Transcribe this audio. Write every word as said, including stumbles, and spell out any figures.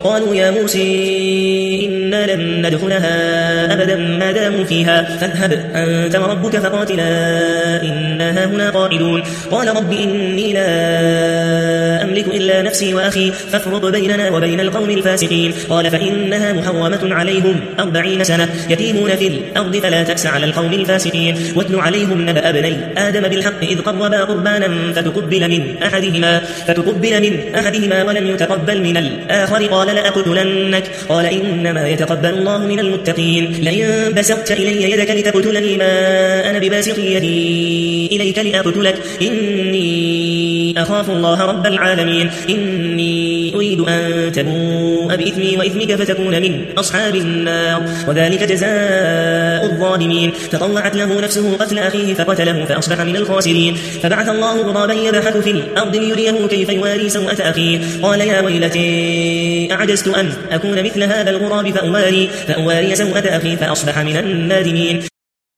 قالوا يا موسى إنا لن ندخلها أبدا ما داموا فيها فاذهب أنت وربك فقاتلا إنا هنا قاعدون قال رب إني لا أملك إلا نفسي وأخي فافرق بيننا وبين القوم الفاسقين قال فإنها محرمة عليهم أربعين سنة يتيمون في الأرض فلا تأس على القوم الفاسقين واتل عليهم نبأ ابني آدم بالحق إذ قربا قربانا فتقبل من أحدهما فتقبل من أحدهما ولم يتقبل من الآخر قال لأقتلنك قال إنما يتقبل الله من المتقين لئن بسطت إلي يدك لتقتلني ما أنا بباسط يدي إليك لأقتلك إني أخاف الله رب العالمين إني أريد أن تبوء بإثمي وإثمك فتكون من أصحاب النار وذلك جزاء الظالمين فطلعت له نفسه قتل أخيه فقتله فأصبح من الخاسرين فبعث الله غرابا يبحث في الأرض ليريه كيف يواري سوءة أخيه قال يا ويلتي أعجزت أن أكون مثل هذا الغراب فأواري, فأواري سوءة أخي فأصبح من النادمين